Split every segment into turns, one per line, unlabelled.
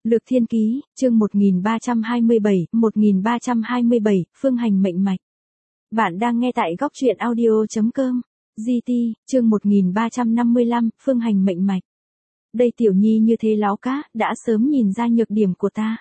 Lược Thiên Ký, chương 1327, Phương Hành mệnh mạch. Bạn đang nghe tại góc truyện audio.com. GT, chương 1355, Phương Hành mệnh mạch. Đây tiểu nhi như thế láo cá, đã sớm nhìn ra nhược điểm của ta.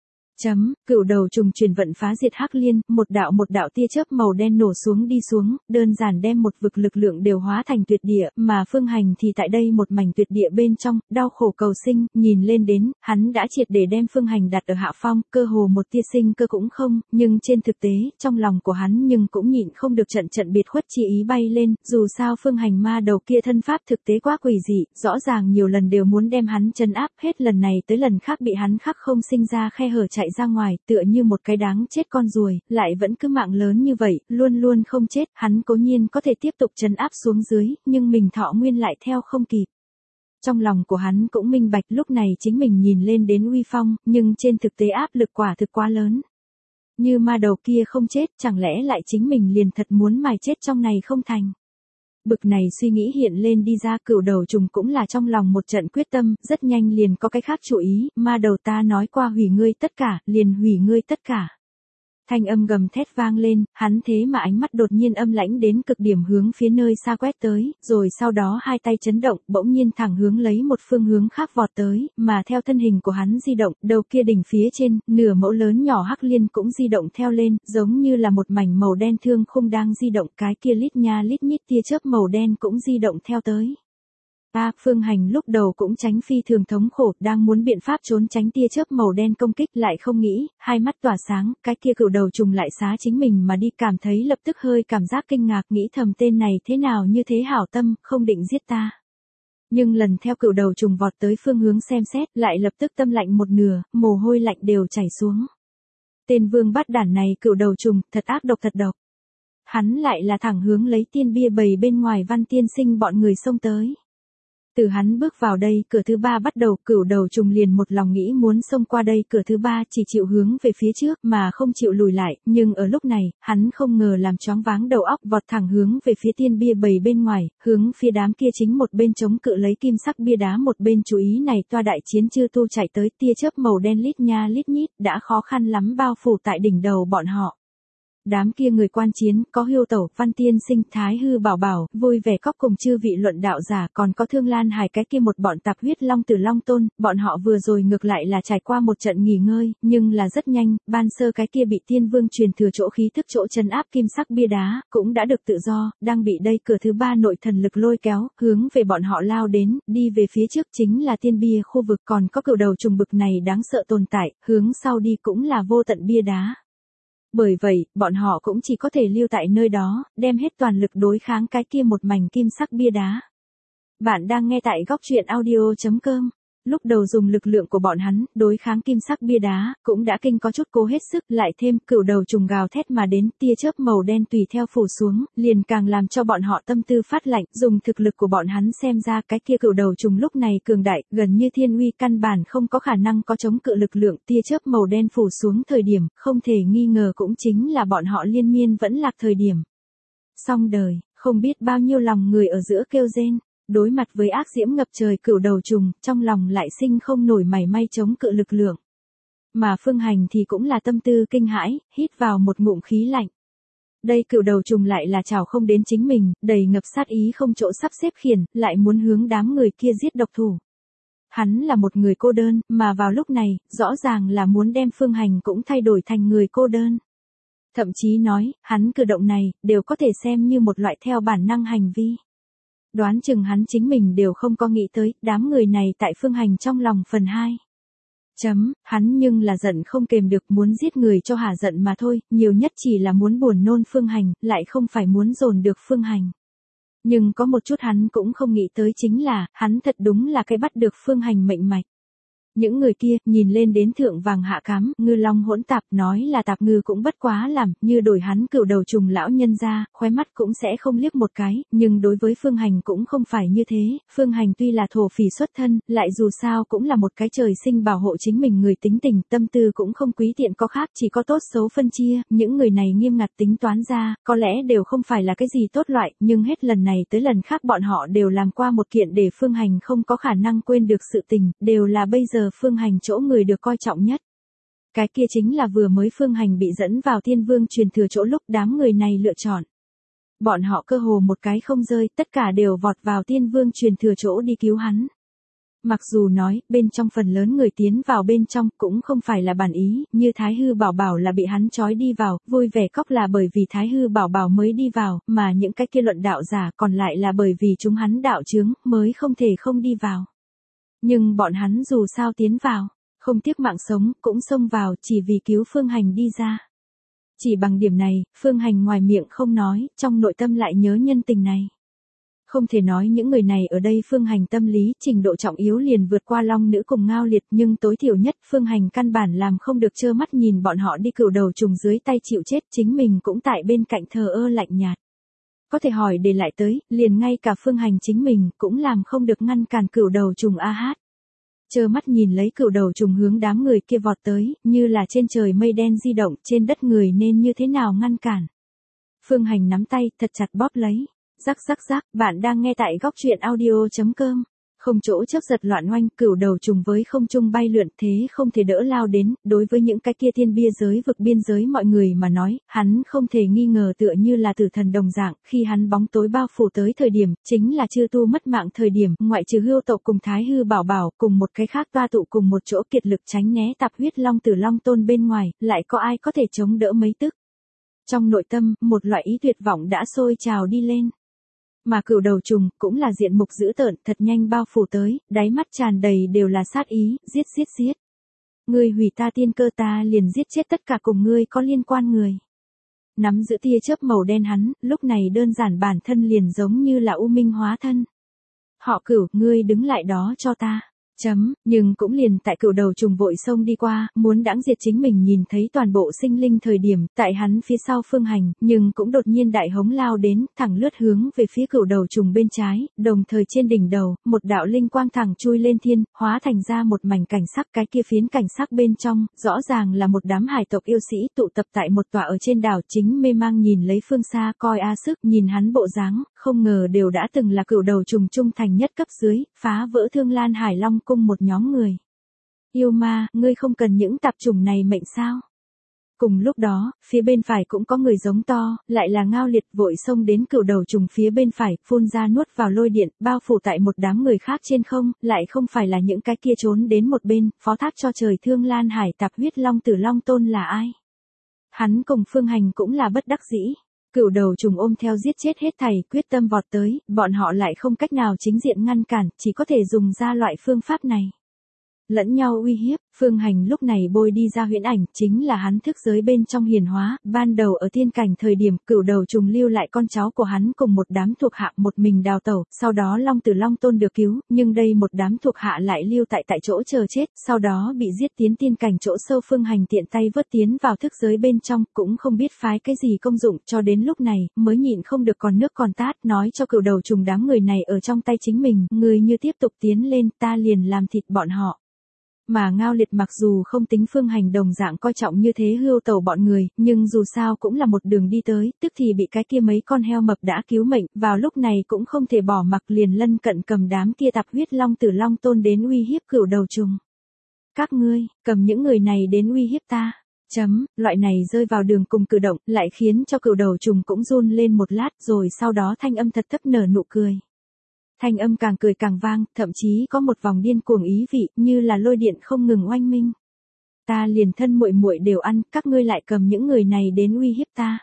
Cửu đầu trùng truyền vận phá diệt hắc liên, một đạo tia chớp màu đen nổ xuống đi xuống, đơn giản đem một vực lực lượng đều hóa thành tuyệt địa, mà Phương Hành thì tại đây một mảnh tuyệt địa bên trong, đau khổ cầu sinh, nhìn lên đến, hắn đã triệt để đem Phương Hành đặt ở hạ phong, cơ hồ một tia sinh cơ cũng không, nhưng trên thực tế, trong lòng của hắn nhưng cũng nhịn không được trận biệt khuất chi ý bay lên, dù sao Phương Hành ma đầu kia thân pháp thực tế quá quỷ dị, rõ ràng nhiều lần đều muốn đem hắn trấn áp, hết lần này tới lần khác bị hắn khắc không sinh ra khe hở chạy ra ngoài, tựa như một cái đáng chết con ruồi, lại vẫn cứ mạng lớn như vậy, luôn luôn không chết, hắn cố nhiên có thể tiếp tục trấn áp xuống dưới, nhưng mình thọ nguyên lại theo không kịp. Trong lòng của hắn cũng minh bạch lúc này chính mình nhìn lên đến uy phong, nhưng trên thực tế áp lực quả thực quá lớn. Như ma đầu kia không chết, chẳng lẽ lại chính mình liền thật muốn mài chết trong này không thành. Bực này suy nghĩ hiện lên đi ra, cửu đầu trùng cũng là trong lòng một trận quyết tâm, rất nhanh liền có cái khác chủ ý, ma đầu ta nói qua hủy ngươi tất cả, liền hủy ngươi tất cả. Thanh âm gầm thét vang lên, hắn thế mà ánh mắt đột nhiên âm lãnh đến cực điểm hướng phía nơi xa quét tới, rồi sau đó hai tay chấn động, bỗng nhiên thẳng hướng lấy một phương hướng khác vọt tới, mà theo thân hình của hắn di động, đầu kia đỉnh phía trên, nửa mẫu lớn nhỏ hắc liên cũng di động theo lên, giống như là một mảnh màu đen thương khung đang di động, cái kia lít nha lít nhít tia chớp màu đen cũng di động theo tới. Phương Hành lúc đầu cũng tránh phi thường thống khổ, đang muốn biện pháp trốn tránh tia chớp màu đen công kích, lại không nghĩ, hai mắt tỏa sáng, cái kia cửu đầu trùng lại xá chính mình mà đi, cảm thấy lập tức hơi cảm giác kinh ngạc, nghĩ thầm tên này thế nào như thế hảo tâm, không định giết ta. Nhưng lần theo cửu đầu trùng vọt tới phương hướng xem xét, lại lập tức tâm lạnh một nửa, mồ hôi lạnh đều chảy xuống. Tên vương bát đản này cửu đầu trùng, thật ác độc thật độc. Hắn lại là thẳng hướng lấy tiên bia bầy bên ngoài Văn tiên sinh bọn người xông tới. Từ hắn bước vào đây, cửa thứ ba bắt đầu, cửu đầu trùng liền một lòng nghĩ muốn xông qua đây, cửa thứ ba chỉ chịu hướng về phía trước mà không chịu lùi lại, nhưng ở lúc này, hắn không ngờ làm choáng váng đầu óc, vọt thẳng hướng về phía tiên bia bầy bên ngoài, hướng phía đám kia chính một bên chống cự lấy kim sắc bia đá, một bên chú ý này toa đại chiến chư tu chạy tới, tia chớp màu đen lít nha lít nhít, đã khó khăn lắm bao phủ tại đỉnh đầu bọn họ. Đám kia người quan chiến, có Hưu Tẩu, Văn Tiên Sinh, Thái Hư Bảo Bảo, vui vẻ cóc cùng chư vị luận đạo giả, còn có Thương Lan Hải cái kia một bọn tạp huyết long tử long tôn, bọn họ vừa rồi ngược lại là trải qua một trận nghỉ ngơi, nhưng là rất nhanh, ban sơ cái kia bị Tiên Vương truyền thừa chỗ khí thức chỗ trấn áp kim sắc bia đá, cũng đã được tự do, đang bị đây cửa thứ ba nội thần lực lôi kéo, hướng về bọn họ lao đến, đi về phía trước chính là tiên bia khu vực, còn có cửu đầu trùng bực này đáng sợ tồn tại, hướng sau đi cũng là vô tận bia đá. Bởi vậy, bọn họ cũng chỉ có thể lưu tại nơi đó, đem hết toàn lực đối kháng cái kia một mảnh kim sắc bia đá. Bạn đang nghe tại góc truyện audio.com. Lúc đầu dùng lực lượng của bọn hắn, đối kháng kim sắc bia đá, cũng đã kinh có chút cố hết sức, lại thêm cửu đầu trùng gào thét mà đến, tia chớp màu đen tùy theo phủ xuống, liền càng làm cho bọn họ tâm tư phát lạnh, dùng thực lực của bọn hắn xem ra cái kia cửu đầu trùng lúc này cường đại, gần như thiên uy, căn bản không có khả năng có chống cự lực lượng, tia chớp màu đen phủ xuống thời điểm, không thể nghi ngờ cũng chính là bọn họ liên miên vẫn lạc thời điểm. Xong đời, không biết bao nhiêu lòng người ở giữa kêu rên. Đối mặt với ác diễm ngập trời cửu đầu trùng, trong lòng lại sinh không nổi mảy may chống cự lực lượng. Mà Phương Hành thì cũng là tâm tư kinh hãi, hít vào một ngụm khí lạnh. Đây cửu đầu trùng lại là chào không đến chính mình, đầy ngập sát ý không chỗ sắp xếp khiển, lại muốn hướng đám người kia giết độc thủ. Hắn là một người cô đơn, mà vào lúc này, rõ ràng là muốn đem Phương Hành cũng thay đổi thành người cô đơn. Thậm chí nói, hắn cử động này, đều có thể xem như một loại theo bản năng hành vi. Đoán chừng hắn chính mình đều không có nghĩ tới, đám người này tại Phương Hành trong lòng phần 2. Hắn nhưng là giận không kềm được, muốn giết người cho hả giận mà thôi, nhiều nhất chỉ là muốn buồn nôn Phương Hành, lại không phải muốn dồn được Phương Hành. Nhưng có một chút hắn cũng không nghĩ tới chính là, hắn thật đúng là cái bắt được Phương Hành mệnh mạch. Những người kia, nhìn lên đến thượng vàng hạ cám, ngư long hỗn tạp, nói là tạp ngư cũng bất quá làm, như đổi hắn cửu đầu trùng lão nhân ra, khóe mắt cũng sẽ không liếc một cái, nhưng đối với Phương Hành cũng không phải như thế, Phương Hành tuy là thổ phỉ xuất thân, lại dù sao cũng là một cái trời sinh bảo hộ chính mình người, tính tình, tâm tư cũng không quý tiện có khác, chỉ có tốt xấu phân chia, những người này nghiêm ngặt tính toán ra, có lẽ đều không phải là cái gì tốt loại, nhưng hết lần này tới lần khác bọn họ đều làm qua một kiện để Phương Hành không có khả năng quên được sự tình, đều là bây giờ giờ Phương Hành chỗ người được coi trọng nhất. Cái kia chính là vừa mới Phương Hành bị dẫn vào Tiên Vương truyền thừa chỗ lúc đám người này lựa chọn. Bọn họ cơ hồ một cái không rơi, tất cả đều vọt vào Tiên Vương truyền thừa chỗ đi cứu hắn. Mặc dù nói, bên trong phần lớn người tiến vào bên trong cũng không phải là bản ý, như Thái Hư Bảo Bảo là bị hắn trói đi vào, vui vẻ khóc là bởi vì Thái Hư Bảo Bảo mới đi vào, mà những cái kia luận đạo giả còn lại là bởi vì chúng hắn đạo chướng, mới không thể không đi vào. Nhưng bọn hắn dù sao tiến vào, không tiếc mạng sống, cũng xông vào chỉ vì cứu Phương Hành đi ra. Chỉ bằng điểm này, Phương Hành ngoài miệng không nói, trong nội tâm lại nhớ nhân tình này. Không thể nói những người này ở đây Phương Hành tâm lý trình độ trọng yếu liền vượt qua Long Nữ cùng Ngao Liệt, nhưng tối thiểu nhất Phương Hành căn bản làm không được trơ mắt nhìn bọn họ đi cửu đầu trùng dưới tay chịu chết, chính mình cũng tại bên cạnh thờ ơ lạnh nhạt. Có thể hỏi để lại tới, liền ngay cả Phương Hành chính mình cũng làm không được ngăn cản cửu đầu trùng A-hát. Trơ mắt nhìn lấy cửu đầu trùng hướng đám người kia vọt tới, như là trên trời mây đen di động, trên đất người nên như thế nào ngăn cản. Phương Hành nắm tay thật chặt bóp lấy. Rắc rắc rắc, bạn đang nghe tại góc truyện audio.com. Không chỗ chớp giật loạn oanh, cửu đầu trùng với không trung bay lượn thế không thể đỡ lao đến, đối với những cái kia thiên bia giới vực biên giới mọi người mà nói, hắn không thể nghi ngờ tựa như là tử thần đồng dạng, khi hắn bóng tối bao phủ tới thời điểm, chính là chưa tu mất mạng thời điểm, ngoại trừ Hưu tộc cùng Thái Hư Bảo Bảo, cùng một cái khác toa tụ cùng một chỗ kiệt lực tránh né tạp huyết long tử long tôn bên ngoài, lại có ai có thể chống đỡ mấy tức. Trong nội tâm, một loại ý tuyệt vọng đã sôi trào đi lên. Mà cửu đầu trùng, cũng là diện mục dữ tợn, thật nhanh bao phủ tới, đáy mắt tràn đầy đều là sát ý, giết giết giết. Ngươi hủy ta tiên cơ ta liền giết chết tất cả cùng ngươi có liên quan người. Nắm giữ tia chớp màu đen hắn, lúc này đơn giản bản thân liền giống như là U Minh hóa thân. Họ Cửu, ngươi đứng lại đó cho ta. Nhưng cũng liền tại cửu đầu trùng vội xông đi qua, muốn đãng diệt chính mình nhìn thấy toàn bộ sinh linh thời điểm, tại hắn phía sau Phương Hành, nhưng cũng đột nhiên đại hống lao đến, thẳng lướt hướng về phía cửu đầu trùng bên trái, đồng thời trên đỉnh đầu, một đạo linh quang thẳng chui lên thiên, hóa thành ra một mảnh cảnh sắc, cái kia phiến cảnh sắc bên trong, rõ ràng là một đám hải tộc yêu sĩ tụ tập tại một tọa ở trên đảo, chính mê mang nhìn lấy phương xa coi sức, nhìn hắn bộ dáng, không ngờ đều đã từng là cửu đầu trùng trung thành nhất cấp dưới, phá vỡ Thương Lan Hải Long cung một nhóm người. Yêu ma, ngươi không cần những tạp chủng này mệnh sao? Cùng lúc đó, phía bên phải cũng có người giống to, lại là Ngao Liệt vội xông đến cửu đầu trùng phía bên phải, phun ra nuốt vào lôi điện, bao phủ tại một đám người khác trên không, lại không phải là những cái kia trốn đến một bên, phó thác cho trời Thương Lan Hải tạp huyết long tử long tôn là ai? Hắn cùng Phương Hành cũng là bất đắc dĩ. Cửu đầu trùng ôm theo giết chết hết thảy, quyết tâm vọt tới, bọn họ lại không cách nào chính diện ngăn cản, chỉ có thể dùng ra loại phương pháp này. Lẫn nhau uy hiếp, Phương Hành lúc này bôi đi ra huyễn ảnh, chính là hắn thức giới bên trong hiền hóa, ban đầu ở tiên cảnh thời điểm, cửu đầu trùng lưu lại con cháu của hắn cùng một đám thuộc hạ một mình đào tẩu, sau đó long tử long tôn được cứu, nhưng đây một đám thuộc hạ lại lưu tại chỗ chờ chết, sau đó bị giết tiến tiên cảnh chỗ sâu. Phương Hành tiện tay vớt tiến vào thức giới bên trong, cũng không biết phái cái gì công dụng, cho đến lúc này, mới nhịn không được còn nước còn tát, nói cho cửu đầu trùng đám người này ở trong tay chính mình, người như tiếp tục tiến lên, ta liền làm thịt bọn họ. Mà Ngao Liệt mặc dù không tính Phương Hành đồng dạng coi trọng như thế Hưu tẩu bọn người, nhưng dù sao cũng là một đường đi tới, tức thì bị cái kia mấy con heo mập đã cứu mệnh, vào lúc này cũng không thể bỏ mặc, liền lân cận cầm đám kia tạp huyết long tử long tôn đến uy hiếp cửu đầu trùng. Các ngươi, cầm những người này đến uy hiếp ta. Loại này rơi vào đường cùng cử động, lại khiến cho cửu đầu trùng cũng run lên một lát, rồi sau đó thanh âm thật thấp nở nụ cười. Thanh âm càng cười càng vang, thậm chí có một vòng điên cuồng ý vị, như là lôi điện không ngừng oanh minh. Ta liền thân muội muội đều ăn, các ngươi lại cầm những người này đến uy hiếp ta.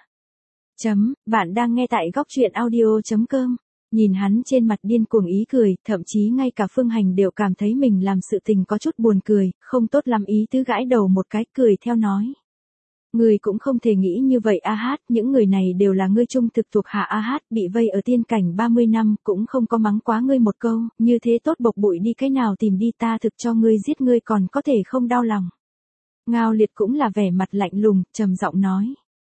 Bạn đang nghe tại góc truyện audio.com. Nhìn hắn trên mặt điên cuồng ý cười, thậm chí ngay cả Phương Hành đều cảm thấy mình làm sự tình có chút buồn cười, không tốt lắm ý tứ gãi đầu một cái, cười theo nói. Ngươi cũng không thể nghĩ như vậy A-hát, những người này đều là ngươi trung thực thuộc hạ A-hát, bị vây ở tiên cảnh 30 năm, cũng không có mắng quá ngươi một câu, như thế tốt bộc bụi đi cái nào tìm đi, ta thực cho ngươi giết ngươi còn có thể không đau lòng. Ngao Liệt cũng là vẻ mặt lạnh lùng, trầm giọng nói.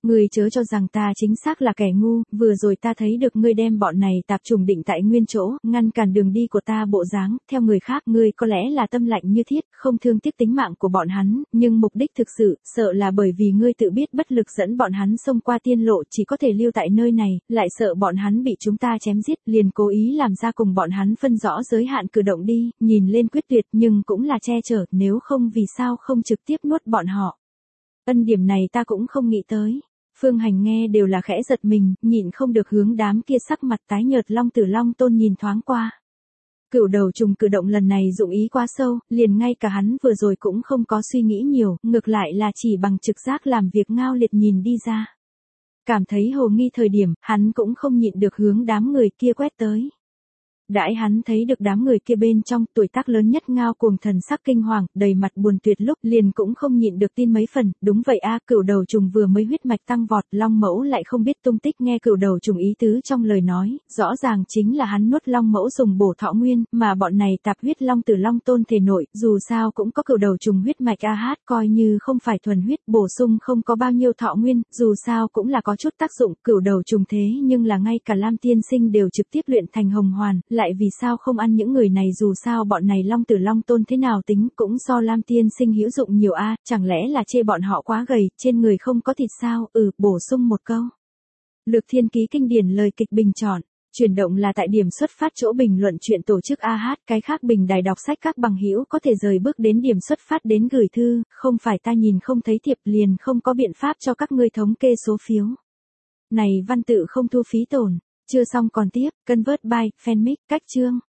Ngươi chớ cho rằng ta chính xác là kẻ ngu, vừa rồi ta thấy được ngươi đem bọn này tạp trùng định tại nguyên chỗ, ngăn cản đường đi của ta bộ dáng, theo người khác ngươi có lẽ là tâm lạnh như thiết, không thương tiếc tính mạng của bọn hắn, nhưng mục đích thực sự, sợ là bởi vì ngươi tự biết bất lực dẫn bọn hắn xông qua tiên lộ chỉ có thể lưu tại nơi này, lại sợ bọn hắn bị chúng ta chém giết, liền cố ý làm ra cùng bọn hắn phân rõ giới hạn cử động đi, nhìn lên quyết tuyệt nhưng cũng là che chở, nếu không vì sao không trực tiếp nuốt bọn họ. Điểm này ta cũng không nghĩ tới. Phương Hành nghe đều là khẽ giật mình, nhịn không được hướng đám kia sắc mặt tái nhợt Long Tử Long Tôn nhìn thoáng qua. Cửu đầu trùng cử động lần này dụng ý quá sâu, liền ngay cả hắn vừa rồi cũng không có suy nghĩ nhiều, ngược lại là chỉ bằng trực giác làm việc ngao liệt nhìn đi ra. Cảm thấy hồ nghi thời điểm, hắn cũng không nhịn được hướng đám người kia quét tới. Đãi hắn thấy được đám người kia bên trong, tuổi tác lớn nhất Ngao Cuồng thần sắc kinh hoàng, đầy mặt buồn tuyệt lúc, liền cũng không nhịn được tin mấy phần, đúng vậy a, cửu đầu trùng vừa mới huyết mạch tăng vọt, Long Mẫu lại không biết tung tích, nghe cửu đầu trùng ý tứ trong lời nói, rõ ràng chính là hắn nuốt Long Mẫu dùng bổ thọ nguyên, mà bọn này tạp huyết Long Tử Long Tôn thể nội, dù sao cũng có cửu đầu trùng huyết mạch a hát, coi như không phải thuần huyết, bổ sung không có bao nhiêu thọ nguyên, dù sao cũng là có chút tác dụng, cửu đầu trùng thế nhưng là ngay cả Lam Tiên Sinh đều trực tiếp luyện thành hồng hoàn, lại vì sao không ăn những người này, dù sao bọn này Long Tử Long Tôn thế nào tính cũng so Lam Tiên Sinh hữu dụng nhiều a, chẳng lẽ là chê bọn họ quá gầy, trên người không có thịt sao, bổ sung một câu. Lược Thiên Ký kinh điển lời kịch bình chọn, chuyển động là tại điểm xuất phát chỗ bình luận chuyện tổ chức AH, cái khác bình đài đọc sách các bằng hữu có thể rời bước đến điểm xuất phát đến gửi thư, không phải ta nhìn không thấy thiệp liền không có biện pháp cho các ngươi thống kê số phiếu. Này văn tự không thu phí tổn. Chưa xong còn tiếp, Convert by Fanmic, cách chương.